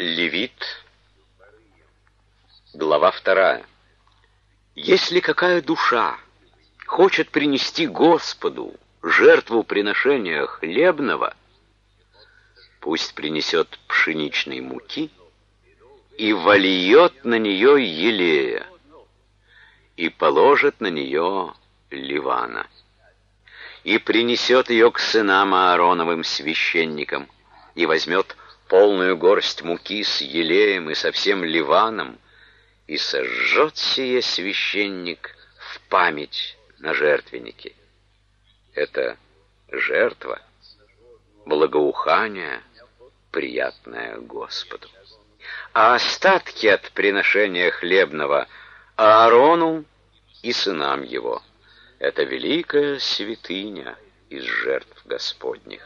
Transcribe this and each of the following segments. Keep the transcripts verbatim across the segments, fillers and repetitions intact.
Левит, глава вторая. Если какая душа хочет принести Господу жертву приношения хлебного, пусть принесет пшеничной муки и вольет на нее елея, и положит на нее ливана, и принесет ее к сынам Аароновым священникам, и возьмет полную горсть муки с елеем и со всем ливаном, и сожжет сие священник в память на жертвеннике. Это жертва, благоухание, приятное Господу. А остатки от приношения хлебного Аарону и сынам его — это великая святыня из жертв Господних.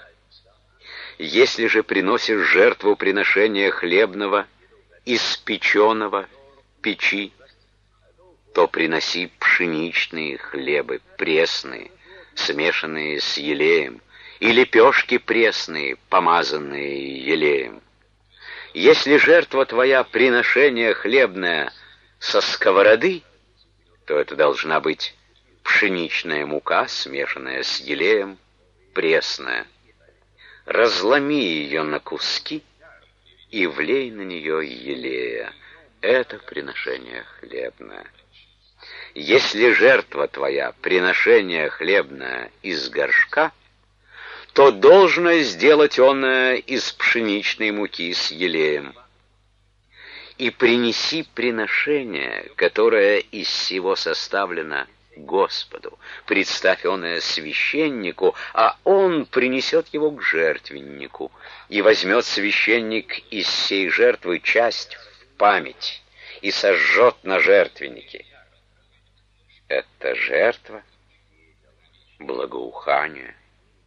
Если же приносишь жертву приношения хлебного из печеного печи, то приноси пшеничные хлебы пресные, смешанные с елеем, и лепешки пресные, помазанные елеем. Если жертва твоя приношение хлебное со сковороды, то это должна быть пшеничная мука, смешанная с елеем, пресная. Разломи ее на куски и влей на нее елея. Это приношение хлебное. Если жертва твоя приношение хлебное из горшка, то должно сделать оное из пшеничной муки с елеем. И принеси приношение, которое из всего составлено, Господу. Представь оное священнику, а он принесет его к жертвеннику, и возьмет священник из сей жертвы часть в память и сожжет на жертвеннике. Это жертва, благоухание,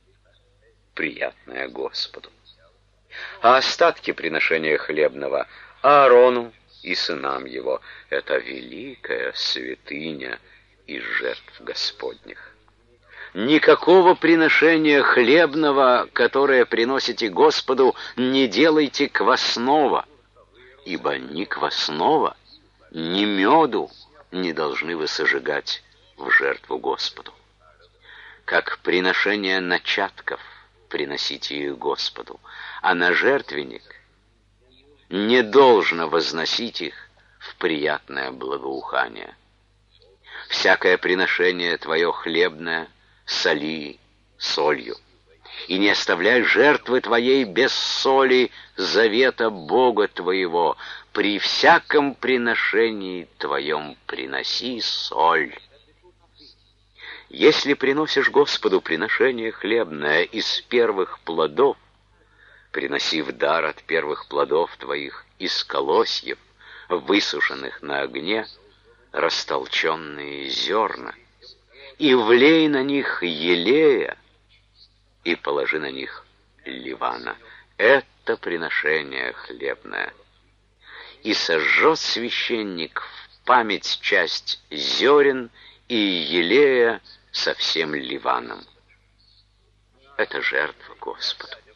приятное Господу. А остатки приношения хлебного Аарону и сынам его — это великая святыня из жертв Господних. Никакого приношения хлебного, которое приносите Господу, не делайте квасного, ибо ни квасного, ни меду не должны вы сожигать в жертву Господу. Как приношение начатков приносите их Господу, а на жертвенник не должно возносить их в приятное благоухание. Всякое приношение твое хлебное соли солью, и не оставляй жертвы твоей без соли завета Бога твоего. При всяком приношении твоем приноси соль. Если приносишь Господу приношение хлебное из первых плодов, приноси в дар от первых плодов твоих из колосьев, высушенных на огне, растолченные зерна, и влей на них елея, и положи на них ливана. Это приношение хлебное. И сожжет священник в память часть зерен и елея со всем ливаном. Это жертва Господу.